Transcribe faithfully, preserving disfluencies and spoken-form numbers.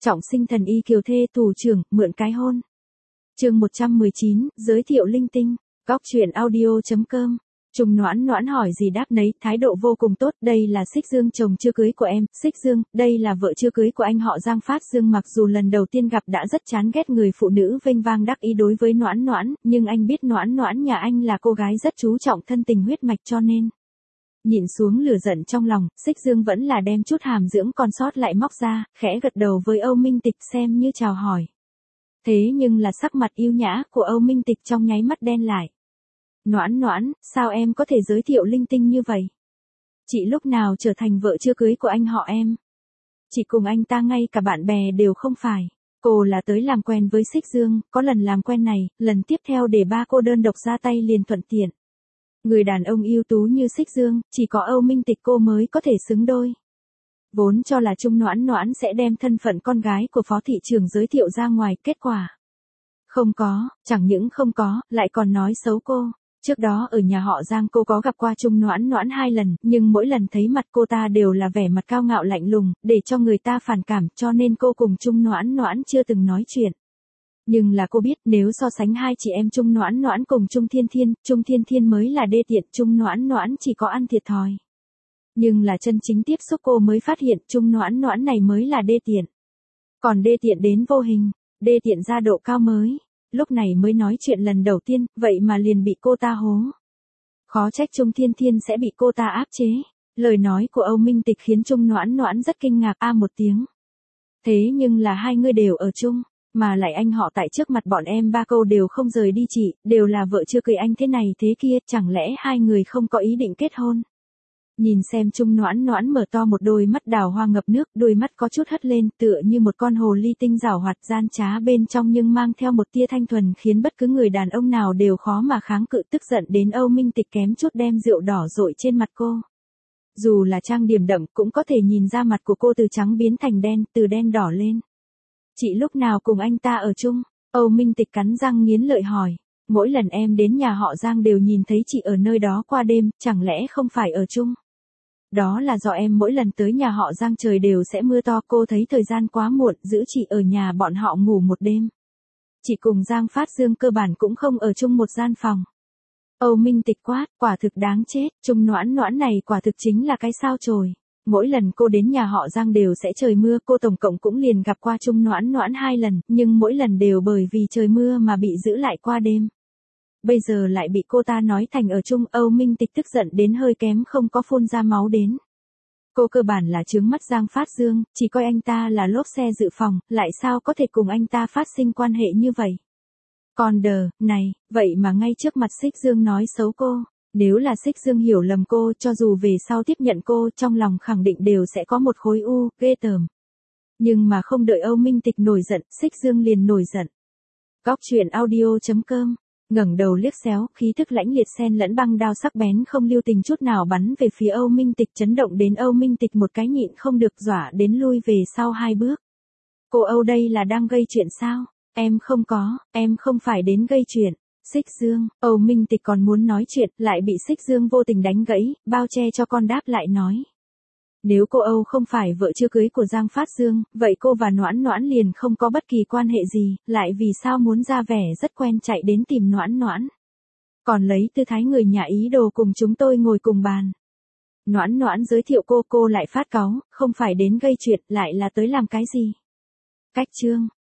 Trọng sinh thần y kiều thê tù trưởng, mượn cái hôn. Chương một trăm mười chín, giới thiệu linh tinh. Góc truyện audio.com. Trung Noãn Noãn hỏi gì đáp nấy, thái độ vô cùng tốt. Đây là Xích Dương, chồng chưa cưới của em. Xích Dương, đây là vợ chưa cưới của anh họ Giang Phát Dương. Mặc dù lần đầu tiên gặp đã rất chán ghét người phụ nữ vênh vang đắc ý đối với Noãn Noãn, nhưng anh biết Noãn Noãn nhà anh là cô gái rất chú trọng thân tình huyết mạch, cho nên nhịn xuống lửa giận trong lòng, Xích Dương vẫn là đem chút hàm dưỡng còn sót lại móc ra, khẽ gật đầu với Âu Minh Tịch xem như chào hỏi. Thế nhưng là sắc mặt yêu nhã của Âu Minh Tịch trong nháy mắt đen lại. Noãn Noãn, sao em có thể giới thiệu linh tinh như vậy? Chị lúc nào trở thành vợ chưa cưới của anh họ em? Chị cùng anh ta ngay cả bạn bè đều không phải. Cô là tới làm quen với Xích Dương, có lần làm quen này, lần tiếp theo để ba cô đơn độc ra tay liền thuận tiện. Người đàn ông ưu tú như Xích Dương, chỉ có Âu Minh Tịch cô mới có thể xứng đôi. Vốn cho là Trung Noãn Noãn sẽ đem thân phận con gái của phó thị trưởng giới thiệu ra ngoài, kết quả không có, chẳng những không có, lại còn nói xấu cô. Trước đó ở nhà họ Giang cô có gặp qua Trung Noãn Noãn hai lần, nhưng mỗi lần thấy mặt cô ta đều là vẻ mặt cao ngạo lạnh lùng, để cho người ta phản cảm, cho nên cô cùng Trung Noãn Noãn chưa từng nói chuyện. Nhưng là cô biết nếu so sánh hai chị em Trung Noãn Noãn cùng Trung Thiên Thiên, Trung Thiên Thiên mới là đê tiện, Trung Noãn Noãn chỉ có ăn thiệt thòi. Nhưng là chân chính tiếp xúc cô mới phát hiện Trung Noãn Noãn này mới là đê tiện. Còn đê tiện đến vô hình, đê tiện ra độ cao mới. Lúc này mới nói chuyện lần đầu tiên, vậy mà liền bị cô ta hố. Khó trách Trung Thiên Thiên sẽ bị cô ta áp chế. Lời nói của Âu Minh Tịch khiến Trung Noãn Noãn rất kinh ngạc, a một tiếng. Thế nhưng là hai người đều ở chung, mà lại anh họ tại trước mặt bọn em ba câu đều không rời đi chị, đều là vợ chưa cưới anh thế này thế kia, chẳng lẽ hai người không có ý định kết hôn? Nhìn xem Trung Noãn Noãn mở to một đôi mắt đào hoa ngập nước, đôi mắt có chút hất lên, tựa như một con hồ ly tinh giảo hoạt gian trá bên trong nhưng mang theo một tia thanh thuần, khiến bất cứ người đàn ông nào đều khó mà kháng cự, tức giận đến Âu Minh Tịch kém chút đem rượu đỏ dội trên mặt cô. Dù là trang điểm đậm cũng có thể nhìn ra mặt của cô từ trắng biến thành đen, từ đen đỏ lên. Chị lúc nào cùng anh ta ở chung? Âu Minh Tịch cắn răng nghiến lợi hỏi. Mỗi lần em đến nhà họ Giang đều nhìn thấy chị ở nơi đó qua đêm, chẳng lẽ không phải ở chung? Đó là do em mỗi lần tới nhà họ Giang trời đều sẽ mưa to, cô thấy thời gian quá muộn, giữ chị ở nhà bọn họ ngủ một đêm. Chị cùng Giang Phát Dương cơ bản cũng không ở chung một gian phòng. Âu Minh Tịch quát, quả thực đáng chết, Trung Noãn Noãn này quả thực chính là cái sao chổi. Mỗi lần cô đến nhà họ Giang đều sẽ trời mưa, cô tổng cộng cũng liền gặp qua Trung Noãn Noãn hai lần, nhưng mỗi lần đều bởi vì trời mưa mà bị giữ lại qua đêm. Bây giờ lại bị cô ta nói thành ở chung, Âu Minh Tịch tức giận đến hơi kém không có phun ra máu đến. Cô cơ bản là trướng mắt Giang Phát Dương, chỉ coi anh ta là lốp xe dự phòng, lại sao có thể cùng anh ta phát sinh quan hệ như vậy. Còn đờ, này, vậy mà ngay trước mặt Xích Dương nói xấu cô. Nếu là Xích Dương hiểu lầm cô, cho dù về sau tiếp nhận cô, trong lòng khẳng định đều sẽ có một khối u, ghê tởm. Nhưng mà không đợi Âu Minh Tịch nổi giận, Xích Dương liền nổi giận. Góc truyện audio.com. Ngẩng đầu liếc xéo, khí thức lãnh liệt xen lẫn băng đao sắc bén không lưu tình chút nào bắn về phía Âu Minh Tịch, chấn động đến Âu Minh Tịch một cái nhịn không được, dọa đến lui về sau hai bước. Cô Âu đây là đang gây chuyện sao? Em không có, em không phải đến gây chuyện. Xích Dương, Âu Minh Tịch còn muốn nói chuyện, lại bị Xích Dương vô tình đánh gãy, bao che cho con đáp lại nói. Nếu cô Âu không phải vợ chưa cưới của Giang Phát Dương, vậy cô và Noãn Noãn liền không có bất kỳ quan hệ gì, lại vì sao muốn ra vẻ rất quen chạy đến tìm Noãn Noãn. Còn lấy tư thái người nhà ý đồ cùng chúng tôi ngồi cùng bàn. Noãn Noãn giới thiệu cô, cô lại phát cáu, không phải đến gây chuyện, lại là tới làm cái gì? Cách chương.